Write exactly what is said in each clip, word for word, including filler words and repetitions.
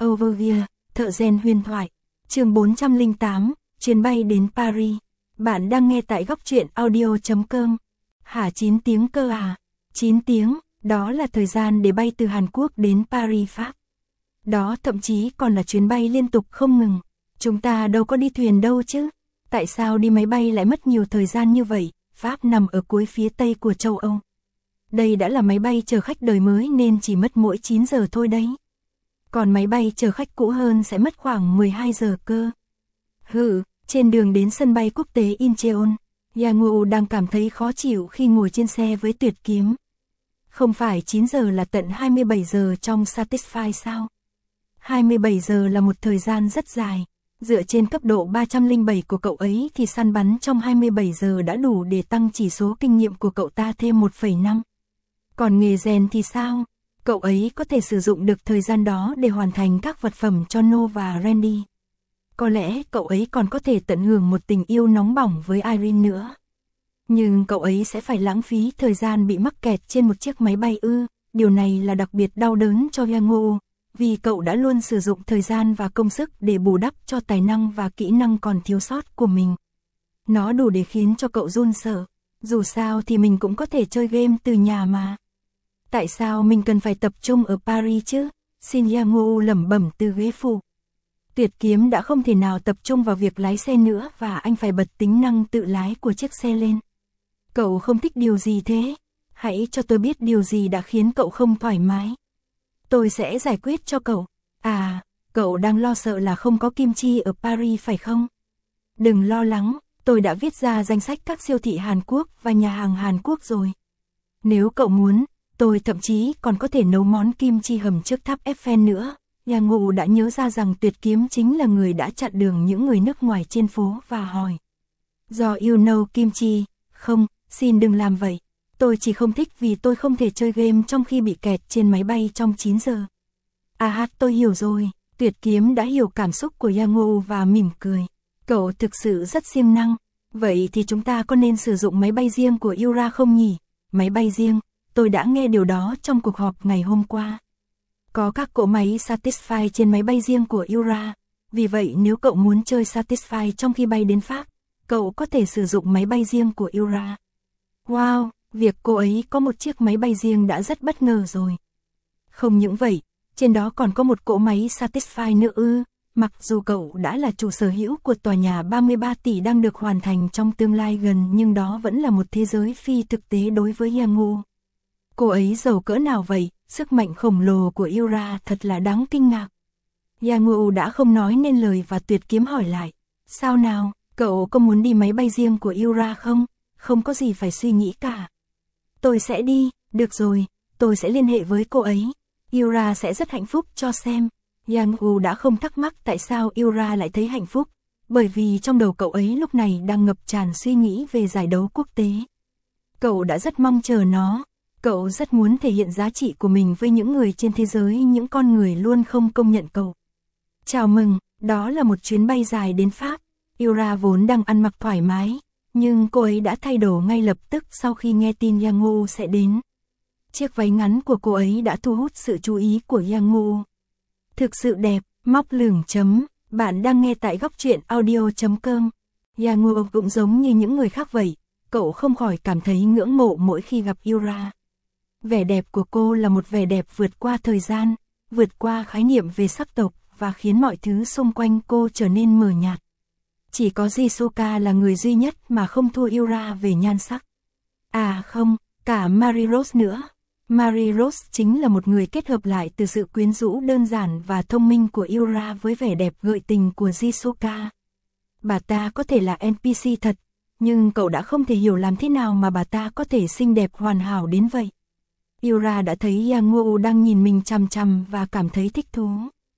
Overview, thợ rèn huyền thoại. Chương bốn trăm lẻ tám, chuyến bay đến Paris. Bạn đang nghe tại góc truyện audio chấm com. Hả chín tiếng cơ à? chín tiếng, đó là thời gian để bay từ Hàn Quốc đến Paris, Pháp. Đó thậm chí còn là chuyến bay liên tục không ngừng. Chúng ta đâu có đi thuyền đâu chứ. Tại sao đi máy bay lại mất nhiều thời gian như vậy? Pháp nằm ở cuối phía tây của châu Âu. Đây đã là máy bay chở khách đời mới nên chỉ mất mỗi chín giờ thôi đấy. Còn máy bay chở khách cũ hơn sẽ mất khoảng mười hai giờ cơ. Hừ, trên đường đến sân bay quốc tế Incheon, Yang Woo đang cảm thấy khó chịu khi ngồi trên xe với Tuyệt Kiếm. Không phải chín giờ là tận hai mươi bảy giờ trong Satisfy sao? hai mươi bảy giờ là một thời gian rất dài. Dựa trên cấp độ ba trăm lẻ bảy của cậu ấy thì săn bắn trong hai mươi bảy giờ đã đủ để tăng chỉ số kinh nghiệm của cậu ta thêm một phẩy năm. Còn nghề rèn thì sao? Cậu ấy có thể sử dụng được thời gian đó để hoàn thành các vật phẩm cho No và Randy. Có lẽ cậu ấy còn có thể tận hưởng một tình yêu nóng bỏng với Irene nữa. Nhưng cậu ấy sẽ phải lãng phí thời gian bị mắc kẹt trên một chiếc máy bay ư. Điều này là đặc biệt đau đớn cho Yang Woo, vì cậu đã luôn sử dụng thời gian và công sức để bù đắp cho tài năng và kỹ năng còn thiếu sót của mình. Nó đủ để khiến cho cậu run sợ. Dù sao thì mình cũng có thể chơi game từ nhà mà. Tại sao mình cần phải tập trung ở Paris chứ? Xin Yang Woo lẩm bẩm từ ghế phụ. Tuyệt Kiếm đã không thể nào tập trung vào việc lái xe nữa và anh phải bật tính năng tự lái của chiếc xe lên. Cậu không thích điều gì thế? Hãy cho tôi biết điều gì đã khiến cậu không thoải mái. Tôi sẽ giải quyết cho cậu. À, cậu đang lo sợ là không có kim chi ở Paris phải không? Đừng lo lắng, tôi đã viết ra danh sách các siêu thị Hàn Quốc và nhà hàng Hàn Quốc rồi. Nếu cậu muốn, tôi thậm chí còn có thể nấu món kim chi hầm trước tháp Eiffel nữa. Yang Woo đã nhớ ra rằng Tuyệt Kiếm chính là người đã chặn đường những người nước ngoài trên phố và hỏi. Do you know kim chi? Không, xin đừng làm vậy. Tôi chỉ không thích vì tôi không thể chơi game trong khi bị kẹt trên máy bay trong chín giờ. À, tôi hiểu rồi. Tuyệt Kiếm đã hiểu cảm xúc của Yang Woo và mỉm cười. Cậu thực sự rất siêng năng. Vậy thì chúng ta có nên sử dụng máy bay riêng của Yura không nhỉ? Máy bay riêng, tôi đã nghe điều đó trong cuộc họp ngày hôm qua. Có các cỗ máy Satisfy trên máy bay riêng của Yura. Vì vậy nếu cậu muốn chơi Satisfy trong khi bay đến Pháp, cậu có thể sử dụng máy bay riêng của Yura. Wow, việc cô ấy có một chiếc máy bay riêng đã rất bất ngờ rồi. Không những vậy, trên đó còn có một cỗ máy Satisfy nữa ư. Mặc dù cậu đã là chủ sở hữu của tòa nhà ba mươi ba tỷ đang được hoàn thành trong tương lai gần, nhưng đó vẫn là một thế giới phi thực tế đối với Yang Woo. Cô ấy giàu cỡ nào vậy? Sức mạnh khổng lồ của Yura thật là đáng kinh ngạc. Yang Woo đã không nói nên lời và Tuyệt Kiếm hỏi lại. Sao nào, cậu có muốn đi máy bay riêng của Yura không? Không có gì phải suy nghĩ cả. Tôi sẽ đi, được rồi, tôi sẽ liên hệ với cô ấy. Yura sẽ rất hạnh phúc cho xem. Yang Woo đã không thắc mắc tại sao Yura lại thấy hạnh phúc, bởi vì trong đầu cậu ấy lúc này đang ngập tràn suy nghĩ về giải đấu quốc tế. Cậu đã rất mong chờ nó. Cậu rất muốn thể hiện giá trị của mình với những người trên thế giới, những con người luôn không công nhận cậu. Chào mừng, đó là một chuyến bay dài đến Pháp. Yura vốn đang ăn mặc thoải mái, nhưng cô ấy đã thay đồ ngay lập tức sau khi nghe tin Yang Woo sẽ đến. Chiếc váy ngắn của cô ấy đã thu hút sự chú ý của Yang Woo. Thực sự đẹp, móc lửng chấm, bạn đang nghe tại góc truyện audio chấm com. Yang Woo cũng giống như những người khác vậy, cậu không khỏi cảm thấy ngưỡng mộ mỗi khi gặp Yura. Vẻ đẹp của cô là một vẻ đẹp vượt qua thời gian, vượt qua khái niệm về sắc tộc và khiến mọi thứ xung quanh cô trở nên mờ nhạt. Chỉ có Jisuka là người duy nhất mà không thua Yura về nhan sắc. À không, cả Marie Rose nữa. Marie Rose chính là một người kết hợp lại từ sự quyến rũ đơn giản và thông minh của Yura với vẻ đẹp gợi tình của Jisuka. Bà ta có thể là en pê xê thật, nhưng cậu đã không thể hiểu làm thế nào mà bà ta có thể xinh đẹp hoàn hảo đến vậy. Yura đã thấy Yang Woo đang nhìn mình chằm chằm và cảm thấy thích thú.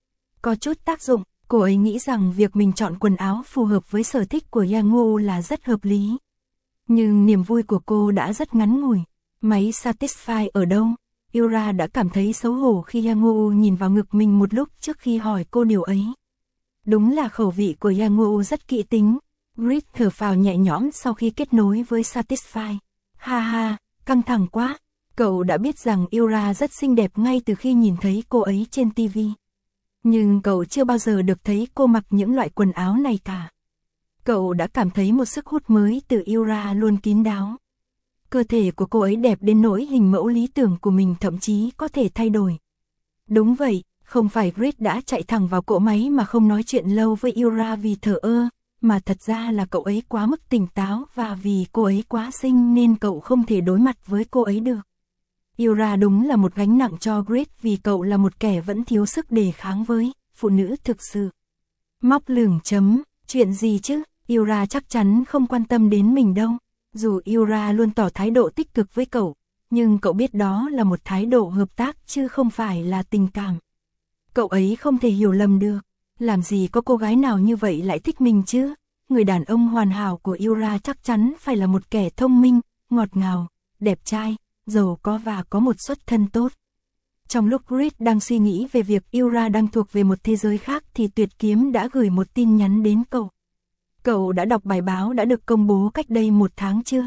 Có chút tác dụng, cô ấy nghĩ rằng việc mình chọn quần áo phù hợp với sở thích của Yang Woo là rất hợp lý. Nhưng niềm vui của cô đã rất ngắn ngủi. Máy Satisfy ở đâu? Yura đã cảm thấy xấu hổ khi Yang Woo nhìn vào ngực mình một lúc trước khi hỏi cô điều ấy. Đúng là khẩu vị của Yang Woo rất kỹ tính. Grit thở phào nhẹ nhõm sau khi kết nối với Satisfy. Ha ha, căng thẳng quá. Cậu đã biết rằng Yura rất xinh đẹp ngay từ khi nhìn thấy cô ấy trên ti vi. Nhưng cậu chưa bao giờ được thấy cô mặc những loại quần áo này cả. Cậu đã cảm thấy một sức hút mới từ Yura luôn kín đáo. Cơ thể của cô ấy đẹp đến nỗi hình mẫu lý tưởng của mình thậm chí có thể thay đổi. Đúng vậy, không phải Grid đã chạy thẳng vào cỗ máy mà không nói chuyện lâu với Yura vì thờ ơ, mà thật ra là cậu ấy quá mức tỉnh táo và vì cô ấy quá xinh nên cậu không thể đối mặt với cô ấy được. Yura đúng là một gánh nặng cho Grid vì cậu là một kẻ vẫn thiếu sức đề kháng với phụ nữ thực sự. Móc lửng chấm, chuyện gì chứ, Yura chắc chắn không quan tâm đến mình đâu. Dù Yura luôn tỏ thái độ tích cực với cậu, nhưng cậu biết đó là một thái độ hợp tác chứ không phải là tình cảm. Cậu ấy không thể hiểu lầm được, làm gì có cô gái nào như vậy lại thích mình chứ? Người đàn ông hoàn hảo của Yura chắc chắn phải là một kẻ thông minh, ngọt ngào, đẹp trai, giàu có và có một xuất thân tốt. Trong lúc Grid đang suy nghĩ về việc Yura đang thuộc về một thế giới khác thì Tuyệt Kiếm đã gửi một tin nhắn đến cậu. Cậu đã đọc bài báo đã được công bố cách đây một tháng chưa?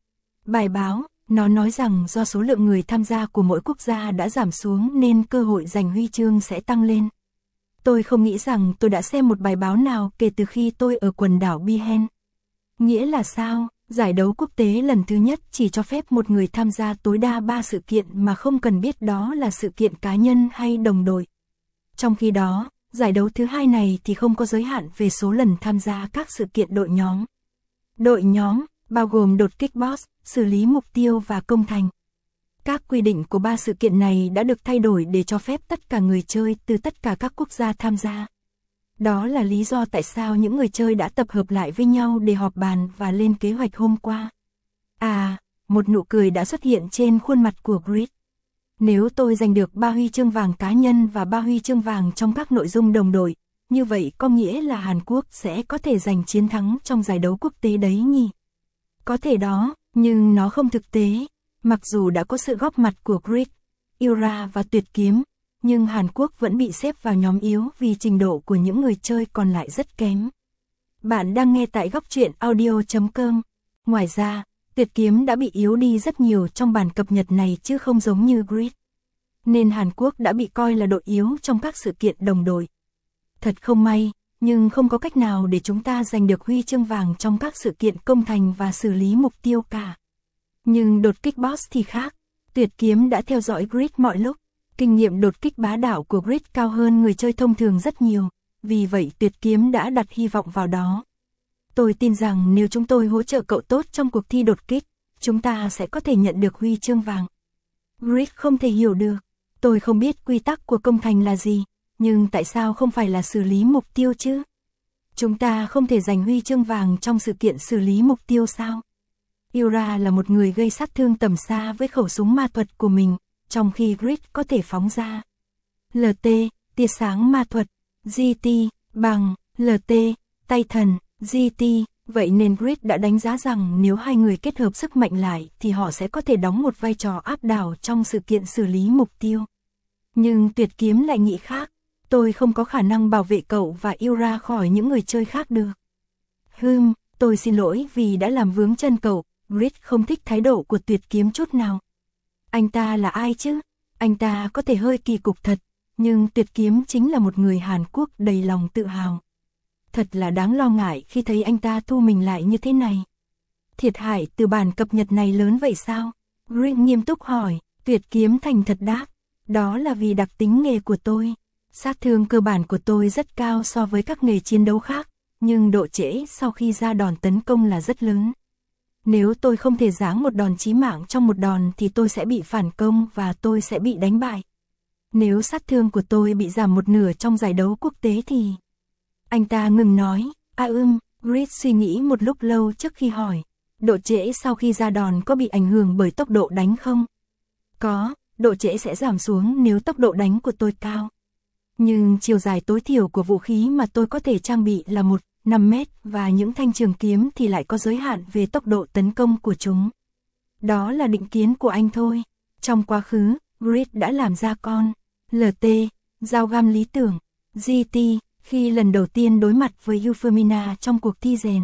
Bài báo, nó nói rằng do số lượng người tham gia của mỗi quốc gia đã giảm xuống nên cơ hội giành huy chương sẽ tăng lên. Tôi không nghĩ rằng tôi đã xem một bài báo nào kể từ khi tôi ở quần đảo Bihen. Nghĩa là sao? Giải đấu quốc tế lần thứ nhất chỉ cho phép một người tham gia tối đa ba sự kiện mà không cần biết đó là sự kiện cá nhân hay đồng đội. Trong khi đó, giải đấu thứ hai này thì không có giới hạn về số lần tham gia các sự kiện đội nhóm. Đội nhóm, bao gồm đột kích boss, xử lý mục tiêu và công thành. Các quy định của ba sự kiện này đã được thay đổi để cho phép tất cả người chơi từ tất cả các quốc gia tham gia. Đó là lý do tại sao những người chơi đã tập hợp lại với nhau để họp bàn và lên kế hoạch hôm qua. À, một nụ cười đã xuất hiện trên khuôn mặt của Grid. Nếu tôi giành được ba huy chương vàng cá nhân và ba huy chương vàng trong các nội dung đồng đội, như vậy có nghĩa là Hàn Quốc sẽ có thể giành chiến thắng trong giải đấu quốc tế đấy nhỉ? Có thể đó, nhưng nó không thực tế. Mặc dù đã có sự góp mặt của Grid, Yura và Tuyệt Kiếm, nhưng Hàn Quốc vẫn bị xếp vào nhóm yếu vì trình độ của những người chơi còn lại rất kém. Bạn đang nghe tại góc truyện audio chấm com. Ngoài ra, Tuyệt Kiếm đã bị yếu đi rất nhiều trong bản cập nhật này chứ không giống như Grid. Nên Hàn Quốc đã bị coi là đội yếu trong các sự kiện đồng đội. Thật không may, nhưng không có cách nào để chúng ta giành được huy chương vàng trong các sự kiện công thành và xử lý mục tiêu cả. Nhưng đột kích boss thì khác. Tuyệt Kiếm đã theo dõi Grid mọi lúc. Kinh nghiệm đột kích bá đạo của Grid cao hơn người chơi thông thường rất nhiều. Vì vậy Tuyệt Kiếm đã đặt hy vọng vào đó. Tôi tin rằng nếu chúng tôi hỗ trợ cậu tốt trong cuộc thi đột kích, chúng ta sẽ có thể nhận được huy chương vàng. Grid không thể hiểu được. Tôi không biết quy tắc của công thành là gì, nhưng tại sao không phải là xử lý mục tiêu chứ? Chúng ta không thể giành huy chương vàng trong sự kiện xử lý mục tiêu sao? Yura là một người gây sát thương tầm xa với khẩu súng ma thuật của mình, trong khi Grid có thể phóng ra lờ tê, tia sáng ma thuật, giê tê, bằng, lờ tê, tay thần, giê tê, vậy nên Grid đã đánh giá rằng nếu hai người kết hợp sức mạnh lại thì họ sẽ có thể đóng một vai trò áp đảo trong sự kiện xử lý mục tiêu. Nhưng Tuyệt Kiếm lại nghĩ khác, tôi không có khả năng bảo vệ cậu và Yura khỏi những người chơi khác được. Hừm, tôi xin lỗi vì đã làm vướng chân cậu. Grid không thích thái độ của Tuyệt Kiếm chút nào. Anh ta là ai chứ? Anh ta có thể hơi kỳ cục thật, nhưng Tuyệt Kiếm chính là một người Hàn Quốc đầy lòng tự hào. Thật là đáng lo ngại khi thấy anh ta thu mình lại như thế này. Thiệt hại từ bản cập nhật này lớn vậy sao? Grid nghiêm túc hỏi. Tuyệt Kiếm thành thật đáp. Đó là vì đặc tính nghề của tôi. Sát thương cơ bản của tôi rất cao so với các nghề chiến đấu khác, nhưng độ trễ sau khi ra đòn tấn công là rất lớn. Nếu tôi không thể giáng một đòn chí mạng trong một đòn thì tôi sẽ bị phản công và tôi sẽ bị đánh bại. Nếu sát thương của tôi bị giảm một nửa trong giải đấu quốc tế thì... Anh ta ngừng nói, à ưm, Grid suy nghĩ một lúc lâu trước khi hỏi. Độ trễ sau khi ra đòn có bị ảnh hưởng bởi tốc độ đánh không? Có, độ trễ sẽ giảm xuống nếu tốc độ đánh của tôi cao. Nhưng chiều dài tối thiểu của vũ khí mà tôi có thể trang bị là một năm mét và những thanh trường kiếm thì lại có giới hạn về tốc độ tấn công của chúng. Đó là định kiến của anh thôi. Trong quá khứ, Grid đã làm ra con lờ tê, dao găm lý tưởng, giê tê, khi lần đầu tiên đối mặt với Euphemina trong cuộc thi rèn.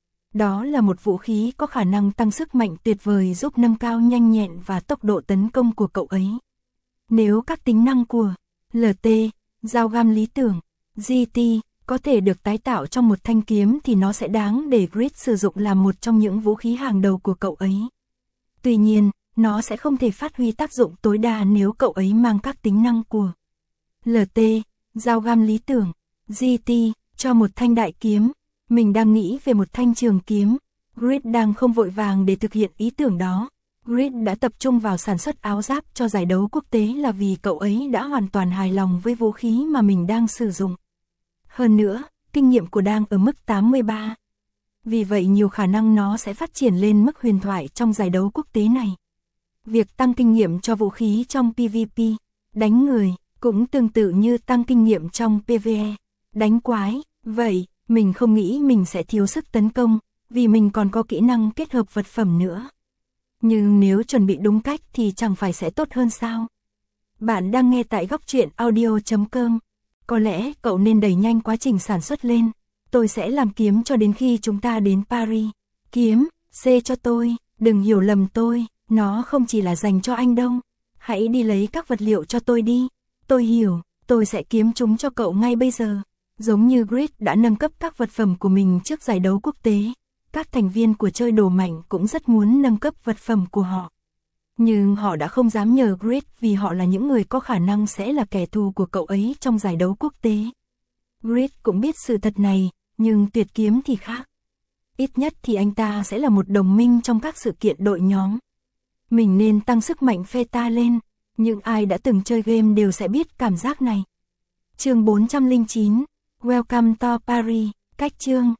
Đó là một vũ khí có khả năng tăng sức mạnh tuyệt vời giúp nâng cao nhanh nhẹn và tốc độ tấn công của cậu ấy. Nếu các tính năng của lờ tê, dao găm lý tưởng, giê tê, có thể được tái tạo trong một thanh kiếm thì nó sẽ đáng để Grid sử dụng làm một trong những vũ khí hàng đầu của cậu ấy. Tuy nhiên, nó sẽ không thể phát huy tác dụng tối đa nếu cậu ấy mang các tính năng của lờ tê, dao găm lý tưởng, giê tê, cho một thanh đại kiếm. Mình đang nghĩ về một thanh trường kiếm. Grid đang không vội vàng để thực hiện ý tưởng đó. Grid đã tập trung vào sản xuất áo giáp cho giải đấu quốc tế là vì cậu ấy đã hoàn toàn hài lòng với vũ khí mà mình đang sử dụng. Hơn nữa, kinh nghiệm của đang ở mức tám mươi ba. Vì vậy nhiều khả năng nó sẽ phát triển lên mức huyền thoại trong giải đấu quốc tế này. Việc tăng kinh nghiệm cho vũ khí trong pê vê pê, đánh người, cũng tương tự như tăng kinh nghiệm trong pê vê e, đánh quái. Vậy, mình không nghĩ mình sẽ thiếu sức tấn công, vì mình còn có kỹ năng kết hợp vật phẩm nữa. Nhưng nếu chuẩn bị đúng cách thì chẳng phải sẽ tốt hơn sao? Bạn đang nghe tại góc truyện audio chấm com. Có lẽ cậu nên đẩy nhanh quá trình sản xuất lên. Tôi sẽ làm kiếm cho đến khi chúng ta đến Paris. Kiếm, C cho tôi, đừng hiểu lầm tôi, nó không chỉ là dành cho anh đâu. Hãy đi lấy các vật liệu cho tôi đi. Tôi hiểu, tôi sẽ kiếm chúng cho cậu ngay bây giờ. Giống như Grid đã nâng cấp các vật phẩm của mình trước giải đấu quốc tế, các thành viên của chơi đồ mạnh cũng rất muốn nâng cấp vật phẩm của họ. Nhưng họ đã không dám nhờ Grid vì họ là những người có khả năng sẽ là kẻ thù của cậu ấy trong giải đấu quốc tế. Grid cũng biết sự thật này, nhưng Tuyệt Kiếm thì khác. Ít nhất thì anh ta sẽ là một đồng minh trong các sự kiện đội nhóm. Mình nên tăng sức mạnh Pheta lên, những ai đã từng chơi game đều sẽ biết cảm giác này. Chương bốn trăm lẻ chín, Welcome to Paris, cách chương.